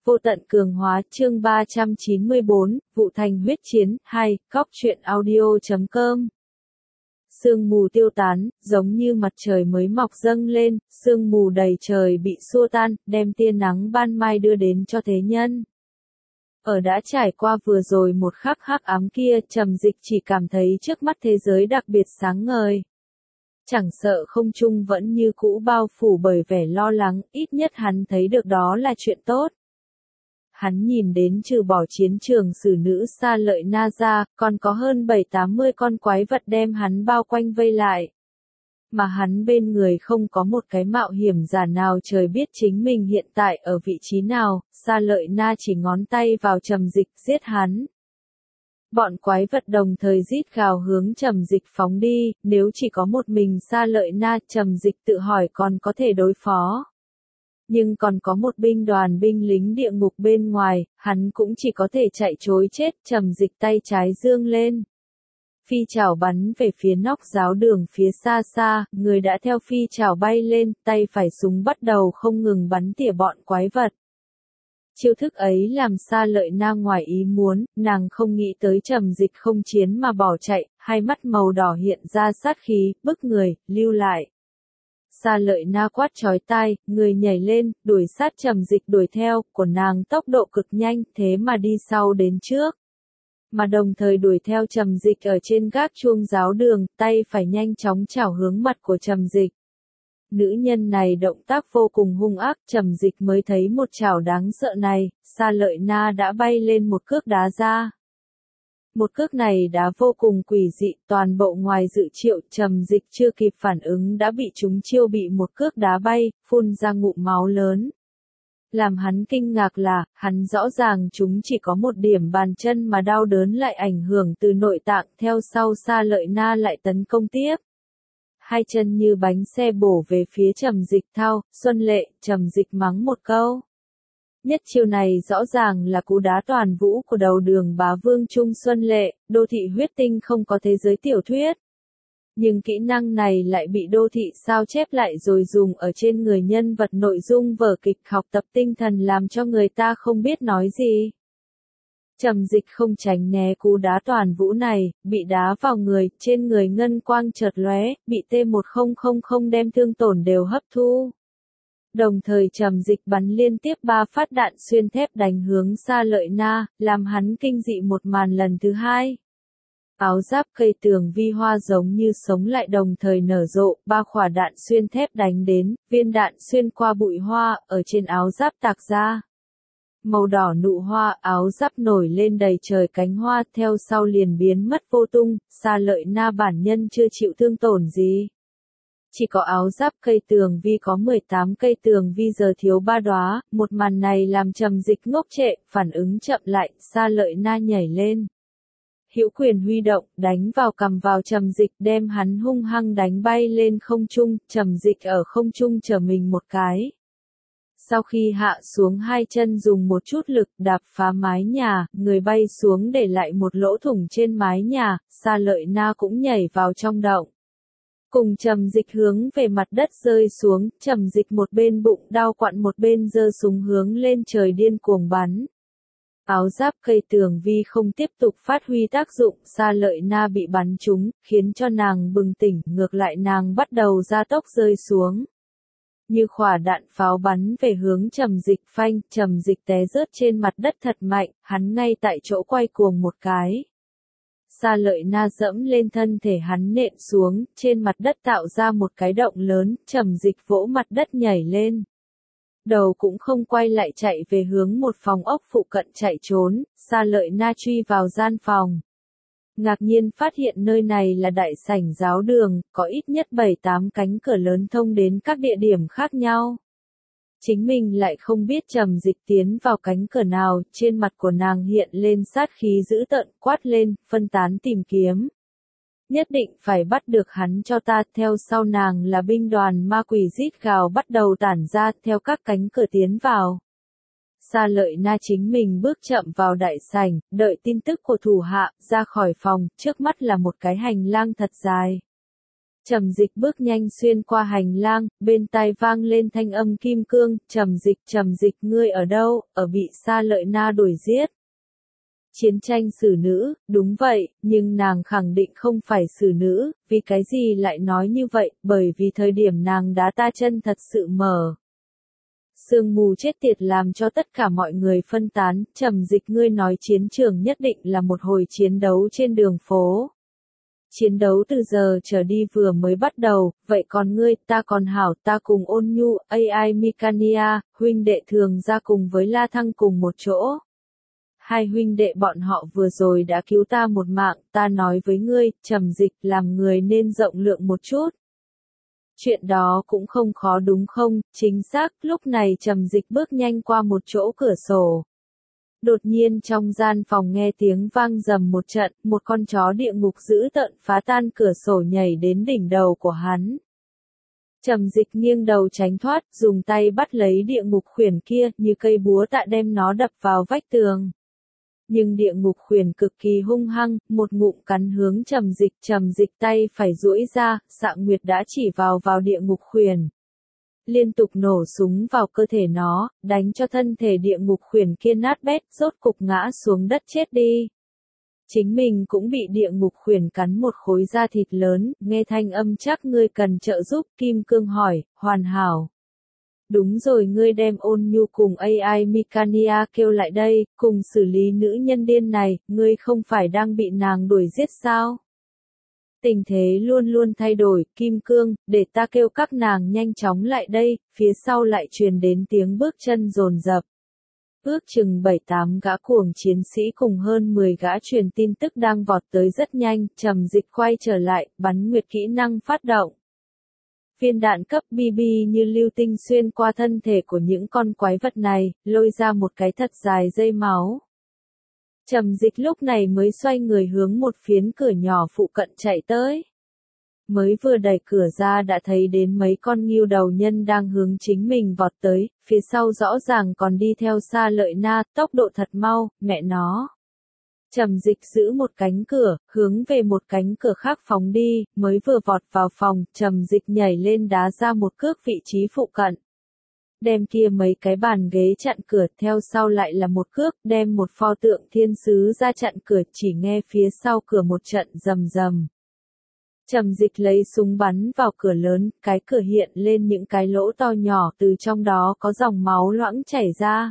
Vô tận cường hóa chương 394, Vụ Thành huyết chiến, 2, Góc truyện audio.com. Sương mù tiêu tán, giống như mặt trời mới mọc dâng lên, sương mù đầy trời bị xua tan, đem tia nắng ban mai đưa đến cho thế nhân. Ở đã trải qua vừa rồi một khắc hắc ám kia, Trầm Dịch chỉ cảm thấy trước mắt thế giới đặc biệt sáng ngời. Chẳng sợ không trung vẫn như cũ bao phủ bởi vẻ lo lắng, ít nhất hắn thấy được đó là chuyện tốt. Hắn nhìn đến trừ bỏ chiến trường xử nữ Sa Lợi Na ra, còn có hơn 7-80 con quái vật đem hắn bao quanh vây lại. Mà hắn bên người không có một cái mạo hiểm giả nào, trời biết chính mình hiện tại ở vị trí nào, Sa Lợi Na chỉ ngón tay vào Trầm Dịch giết hắn. Bọn quái vật đồng thời rít gào hướng Trầm Dịch phóng đi, nếu chỉ có một mình Sa Lợi Na, Trầm Dịch tự hỏi còn có thể đối phó. Nhưng còn có một binh đoàn binh lính địa ngục bên ngoài, hắn cũng chỉ có thể chạy trối chết. Trầm Dịch tay trái giương lên. Phi chảo bắn về phía nóc giáo đường phía xa xa, người đã theo phi chảo bay lên, tay phải súng bắt đầu không ngừng bắn tỉa bọn quái vật. Chiêu thức ấy làm Sa Lợi Na ngoài ý muốn, nàng không nghĩ tới Trầm Dịch không chiến mà bỏ chạy, hai mắt màu đỏ hiện ra sát khí, bức người, lưu lại. Sa Lợi Na quát chói tai, người nhảy lên, đuổi sát Trầm Dịch đuổi theo, của nàng tốc độ cực nhanh, thế mà đi sau đến trước. Mà đồng thời đuổi theo Trầm Dịch ở trên gác chuông giáo đường, tay phải nhanh chóng chảo hướng mặt của Trầm Dịch. Nữ nhân này động tác vô cùng hung ác, Trầm Dịch mới thấy một chảo đáng sợ này, Sa Lợi Na đã bay lên một cước đá ra. Một cước này đá vô cùng quỷ dị, toàn bộ ngoài dự triệu, Trầm Dịch chưa kịp phản ứng đã bị trúng chiêu, bị một cước đá bay, phun ra ngụm máu lớn. Làm hắn kinh ngạc là, hắn rõ ràng chúng chỉ có một điểm bàn chân mà đau đớn lại ảnh hưởng từ nội tạng, theo sau Sa Lợi Na lại tấn công tiếp. Hai chân như bánh xe bổ về phía Trầm Dịch thao, Xuân Lệ, Trầm Dịch mắng một câu. Nhất chiêu này rõ ràng là cú đá toàn vũ của đầu đường bá vương Trung Xuân Lệ, đô thị huyết tinh không có thế giới tiểu thuyết. Nhưng kỹ năng này lại bị đô thị sao chép lại rồi dùng ở trên người nhân vật nội dung vở kịch, học tập tinh thần làm cho người ta không biết nói gì. Trầm Dịch không tránh né cú đá toàn vũ này, bị đá vào người, trên người ngân quang chợt lóe, bị T1000 đem thương tổn đều hấp thu. Đồng thời Trầm Dịch bắn liên tiếp 3 phát đạn xuyên thép đánh hướng Sa Lợi Na, làm hắn kinh dị một màn lần thứ hai. Áo giáp cây tường vi hoa giống như sống lại đồng thời nở rộ, 3 quả đạn xuyên thép đánh đến, viên đạn xuyên qua bụi hoa, ở trên áo giáp tạc ra. Màu đỏ nụ hoa, áo giáp nổi lên đầy trời cánh hoa, theo sau liền biến mất vô tung, Sa Lợi Na bản nhân chưa chịu thương tổn gì. Chỉ có áo giáp cây tường vi có 18 cây tường vi giờ thiếu 3 đóa, một màn này làm Trầm Dịch ngốc trệ, phản ứng chậm lại, Sa Lợi Na nhảy lên. Hữu quyền huy động, đánh vào cằm vào Trầm Dịch, đem hắn hung hăng đánh bay lên không trung, Trầm Dịch ở không trung trở mình một cái. Sau khi hạ xuống hai chân dùng một chút lực đạp phá mái nhà, người bay xuống để lại một lỗ thủng trên mái nhà, Sa Lợi Na cũng nhảy vào trong động. Cùng Trầm Dịch hướng về mặt đất rơi xuống, Trầm Dịch một bên bụng đau quặn một bên giơ súng hướng lên trời điên cuồng bắn. Áo giáp cây tường vi không tiếp tục phát huy tác dụng, Sa Lợi Na bị bắn trúng, khiến cho nàng bừng tỉnh, ngược lại nàng bắt đầu gia tốc rơi xuống. Như quả đạn pháo bắn về hướng Trầm Dịch phanh, Trầm Dịch té rớt trên mặt đất thật mạnh, hắn ngay tại chỗ quay cuồng một cái. Sa Lợi Na dẫm lên thân thể hắn nện xuống, trên mặt đất tạo ra một cái động lớn, Trầm Dịch vỗ mặt đất nhảy lên. Đầu cũng không quay lại chạy về hướng một phòng ốc phụ cận chạy trốn, Sa Lợi Na truy vào gian phòng. Ngạc nhiên phát hiện nơi này là đại sảnh giáo đường, có ít nhất 7-8 cánh cửa lớn thông đến các địa điểm khác nhau. Chính mình lại không biết Trầm Dịch tiến vào cánh cửa nào, trên mặt của nàng hiện lên sát khí dữ tợn, quát lên, phân tán tìm kiếm. Nhất định phải bắt được hắn cho ta, theo sau nàng là binh đoàn ma quỷ rít gào bắt đầu tản ra theo các cánh cửa tiến vào. Sa Lợi Na chính mình bước chậm vào đại sảnh, đợi tin tức của thủ hạ, ra khỏi phòng, trước mắt là một cái hành lang thật dài. Trầm Dịch bước nhanh xuyên qua hành lang, bên tai vang lên thanh âm kim cương, Trầm Dịch ngươi ở đâu, ở bị Sa Lợi Na đuổi giết. Chiến tranh xử nữ, đúng vậy, nhưng nàng khẳng định không phải xử nữ, vì cái gì lại nói như vậy, bởi vì thời điểm nàng đá ta chân thật sự mở. Sương mù chết tiệt làm cho tất cả mọi người phân tán, Trầm Dịch ngươi nói chiến trường nhất định là một hồi chiến đấu trên đường phố. Chiến đấu từ giờ trở đi vừa mới bắt đầu, vậy còn ngươi, ta còn hảo, ta cùng Ôn Nhu, AI Mikania, huynh đệ thường ra cùng với La Thăng cùng một chỗ. Hai huynh đệ bọn họ vừa rồi đã cứu ta một mạng, ta nói với ngươi, Trầm Dịch làm người nên rộng lượng một chút. Chuyện đó cũng không khó đúng không, chính xác, lúc này Trầm Dịch bước nhanh qua một chỗ cửa sổ. Đột nhiên trong gian phòng nghe tiếng vang rầm một trận, một con chó địa ngục dữ tợn phá tan cửa sổ nhảy đến đỉnh đầu của hắn. Trầm Dịch nghiêng đầu tránh thoát, dùng tay bắt lấy địa ngục khuyển kia, như cây búa tạ đem nó đập vào vách tường. Nhưng địa ngục khuyển cực kỳ hung hăng, một ngụm cắn hướng Trầm Dịch tay phải duỗi ra, Xạ Nguyệt đã chỉ vào địa ngục khuyển. Liên tục nổ súng vào cơ thể nó, đánh cho thân thể địa ngục khuyển kia nát bét, rốt cục ngã xuống đất chết đi. Chính mình cũng bị địa ngục khuyển cắn một khối da thịt lớn, nghe thanh âm chắc ngươi cần trợ giúp, Kim Cương hỏi, hoàn hảo. Đúng rồi ngươi đem Ôn Nhu cùng AI Mikania kêu lại đây, cùng xử lý nữ nhân điên này, ngươi không phải đang bị nàng đuổi giết sao? Tình thế luôn luôn thay đổi, Kim Cương, để ta kêu các nàng nhanh chóng lại đây, phía sau lại truyền đến tiếng bước chân dồn dập. Ước chừng 7-8 gã cuồng chiến sĩ cùng hơn 10 gã truyền tin tức đang vọt tới rất nhanh, Trầm Dịch quay trở lại, bắn nguyệt kỹ năng phát động. Viên đạn cấp BB như lưu tinh xuyên qua thân thể của những con quái vật này, lôi ra một cái thật dài dây máu. Trầm Dịch lúc này mới xoay người hướng một phiến cửa nhỏ phụ cận chạy tới. Mới vừa đẩy cửa ra đã thấy đến mấy con ngưu đầu nhân đang hướng chính mình vọt tới, phía sau rõ ràng còn đi theo Sa Lợi Na, tốc độ thật mau, mẹ nó. Trầm Dịch giữ một cánh cửa, hướng về một cánh cửa khác phóng đi, mới vừa vọt vào phòng, Trầm Dịch nhảy lên đá ra một cước vị trí phụ cận. Đem kia mấy cái bàn ghế chặn cửa, theo sau lại là một cước, đem một pho tượng thiên sứ ra chặn cửa, chỉ nghe phía sau cửa một trận rầm rầm. Trầm Dịch lấy súng bắn vào cửa lớn, cái cửa hiện lên những cái lỗ to nhỏ, từ trong đó có dòng máu loãng chảy ra.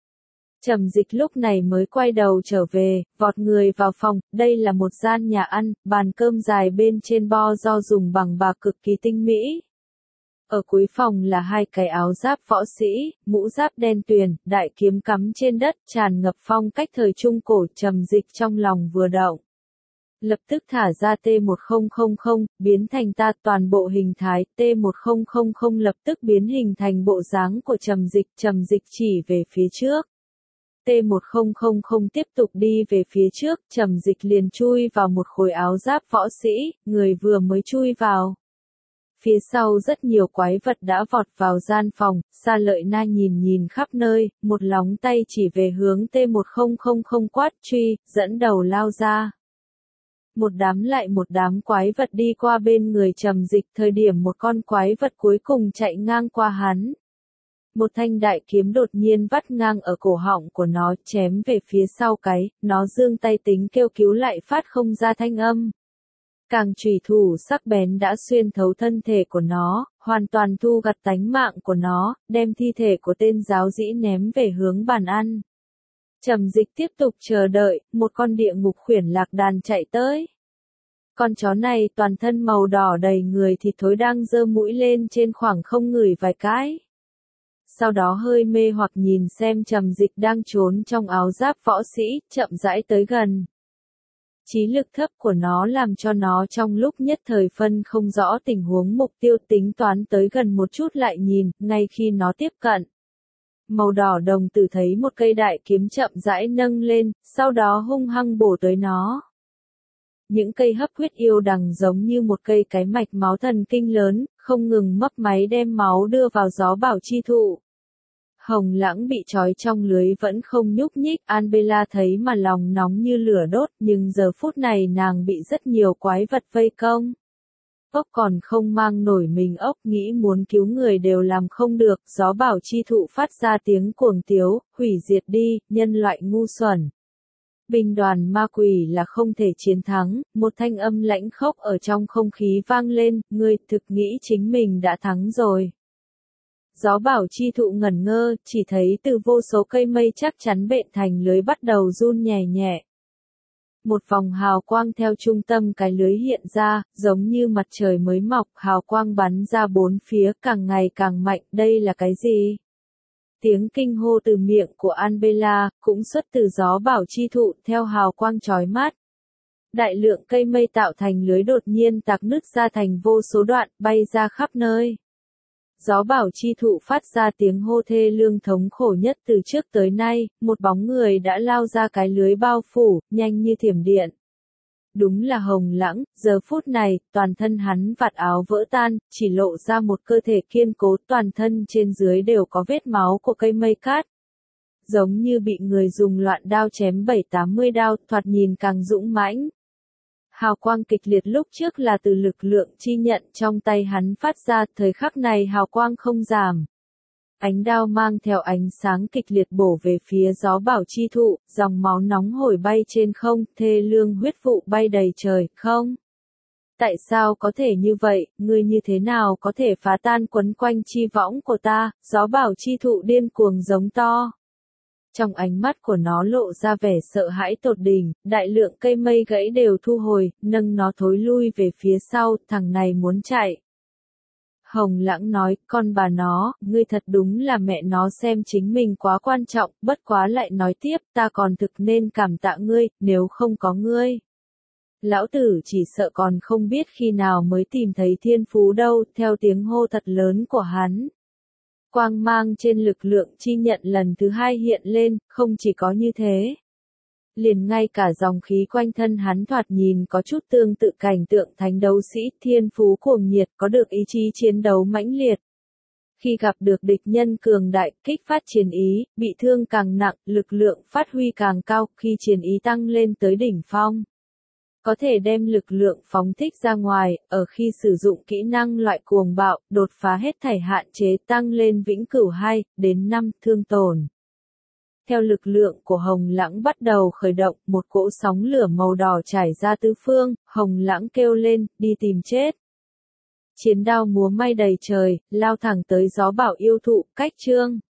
Trầm Dịch lúc này mới quay đầu trở về, vọt người vào phòng, đây là một gian nhà ăn, bàn cơm dài bên trên bo do dùng bằng bạc cực kỳ tinh mỹ. Ở cuối phòng là hai cái áo giáp võ sĩ, mũ giáp đen tuyền, đại kiếm cắm trên đất, tràn ngập phong cách thời trung cổ, Trầm Dịch trong lòng vừa động. Lập tức thả ra T1000, biến thành ta toàn bộ hình thái, T1000 lập tức biến hình thành bộ dáng của Trầm Dịch chỉ về phía trước. T1000 tiếp tục đi về phía trước, Trầm Dịch liền chui vào một khối áo giáp võ sĩ, người vừa mới chui vào. Phía sau rất nhiều quái vật đã vọt vào gian phòng, Sa Lợi Na nhìn khắp nơi, một lóng tay chỉ về hướng T1000 quát truy, dẫn đầu lao ra. Một đám lại một đám quái vật đi qua bên người Trầm Dịch, thời điểm một con quái vật cuối cùng chạy ngang qua hắn. Một thanh đại kiếm đột nhiên vắt ngang ở cổ họng của nó, chém về phía sau cái, nó giương tay tính kêu cứu lại phát không ra thanh âm. Càng chủy thủ sắc bén đã xuyên thấu thân thể của nó, hoàn toàn thu gặt tánh mạng của nó, đem thi thể của tên giáo dĩ ném về hướng bàn ăn. Trầm Dịch tiếp tục chờ đợi, một con địa ngục khuyển lạc đàn chạy tới. Con chó này toàn thân màu đỏ đầy người thịt thối đang giơ mũi lên trên khoảng không ngửi vài cái. Sau đó hơi mê hoặc nhìn xem Trầm Dịch đang trốn trong áo giáp võ sĩ, chậm rãi tới gần. Trí lực thấp của nó làm cho nó trong lúc nhất thời phân không rõ tình huống mục tiêu, tính toán tới gần một chút lại nhìn, ngay khi nó tiếp cận. Màu đỏ đồng tử thấy một cây đại kiếm chậm rãi nâng lên, sau đó hung hăng bổ tới nó. Những cây hấp huyết yêu đằng giống như một cây cái mạch máu thần kinh lớn, không ngừng mấp máy đem máu đưa vào gió bảo chi thụ. Hồng Lãng bị trói trong lưới vẫn không nhúc nhích, Anbela thấy mà lòng nóng như lửa đốt, nhưng giờ phút này nàng bị rất nhiều quái vật vây công. phốc còn không mang nổi mình ốc, nghĩ muốn cứu người đều làm không được, gió bảo chi thụ phát ra tiếng cuồng tiếu, hủy diệt đi, nhân loại ngu xuẩn. Binh đoàn ma quỷ là không thể chiến thắng, một thanh âm lãnh khốc ở trong không khí vang lên, ngươi thực nghĩ chính mình đã thắng rồi. Gió bảo chi thụ ngẩn ngơ, chỉ thấy từ vô số cây mây chắc chắn bện thành lưới bắt đầu run nhẹ nhẹ. Một vòng hào quang theo trung tâm cái lưới hiện ra, giống như mặt trời mới mọc, hào quang bắn ra bốn phía, càng ngày càng mạnh, đây là cái gì? Tiếng kinh hô từ miệng của An-bê-la, cũng xuất từ gió bảo chi thụ, theo hào quang chói mắt. Đại lượng cây mây tạo thành lưới đột nhiên tạc nứt ra thành vô số đoạn, bay ra khắp nơi. Gió bảo chi thụ phát ra tiếng hô thê lương thống khổ nhất từ trước tới nay, một bóng người đã lao ra cái lưới bao phủ, nhanh như thiểm điện. Đúng là Hồng Lãng, giờ phút này, toàn thân hắn vạt áo vỡ tan, chỉ lộ ra một cơ thể kiên cố, toàn thân trên dưới đều có vết máu của cây mây cát. Giống như bị người dùng loạn đao chém 7-80 đao, thoạt nhìn càng dũng mãnh. Hào quang kịch liệt lúc trước là từ lực lượng chi nhận trong tay hắn phát ra, thời khắc này hào quang không giảm. Ánh đao mang theo ánh sáng kịch liệt bổ về phía gió bảo chi thụ, dòng máu nóng hổi bay trên không, thê lương huyết vụ bay đầy trời, không? Tại sao có thể như vậy, ngươi như thế nào có thể phá tan quấn quanh chi võng của ta, gió bảo chi thụ điên cuồng giống to. Trong ánh mắt của nó lộ ra vẻ sợ hãi tột đỉnh, đại lượng cây mây gãy đều thu hồi, nâng nó thối lui về phía sau, thằng này muốn chạy. Hồng Lãng nói, con bà nó, ngươi thật đúng là mẹ nó xem chính mình quá quan trọng, bất quá lại nói tiếp, ta còn thực nên cảm tạ ngươi, nếu không có ngươi. Lão tử chỉ sợ còn không biết khi nào mới tìm thấy thiên phú đâu, theo tiếng hô thật lớn của hắn. Quang mang trên lực lượng chi nhận lần thứ hai hiện lên, không chỉ có như thế. Liền ngay cả dòng khí quanh thân hắn thoạt nhìn có chút tương tự cảnh tượng thánh đấu sĩ, thiên phú cuồng nhiệt, có được ý chí chiến đấu mãnh liệt. Khi gặp được địch nhân cường đại, kích phát chiến ý, bị thương càng nặng, lực lượng phát huy càng cao, khi chiến ý tăng lên tới đỉnh phong. Có thể đem lực lượng phóng thích ra ngoài, ở khi sử dụng kỹ năng loại cuồng bạo, đột phá hết thảy hạn chế tăng lên vĩnh cửu 2 đến 5 thương tổn. Theo lực lượng của Hồng Lãng bắt đầu khởi động, một cỗ sóng lửa màu đỏ trải ra tứ phương, Hồng Lãng kêu lên, đi tìm chết. Chiến đao múa may đầy trời, lao thẳng tới gió bảo yêu thụ, cách chương.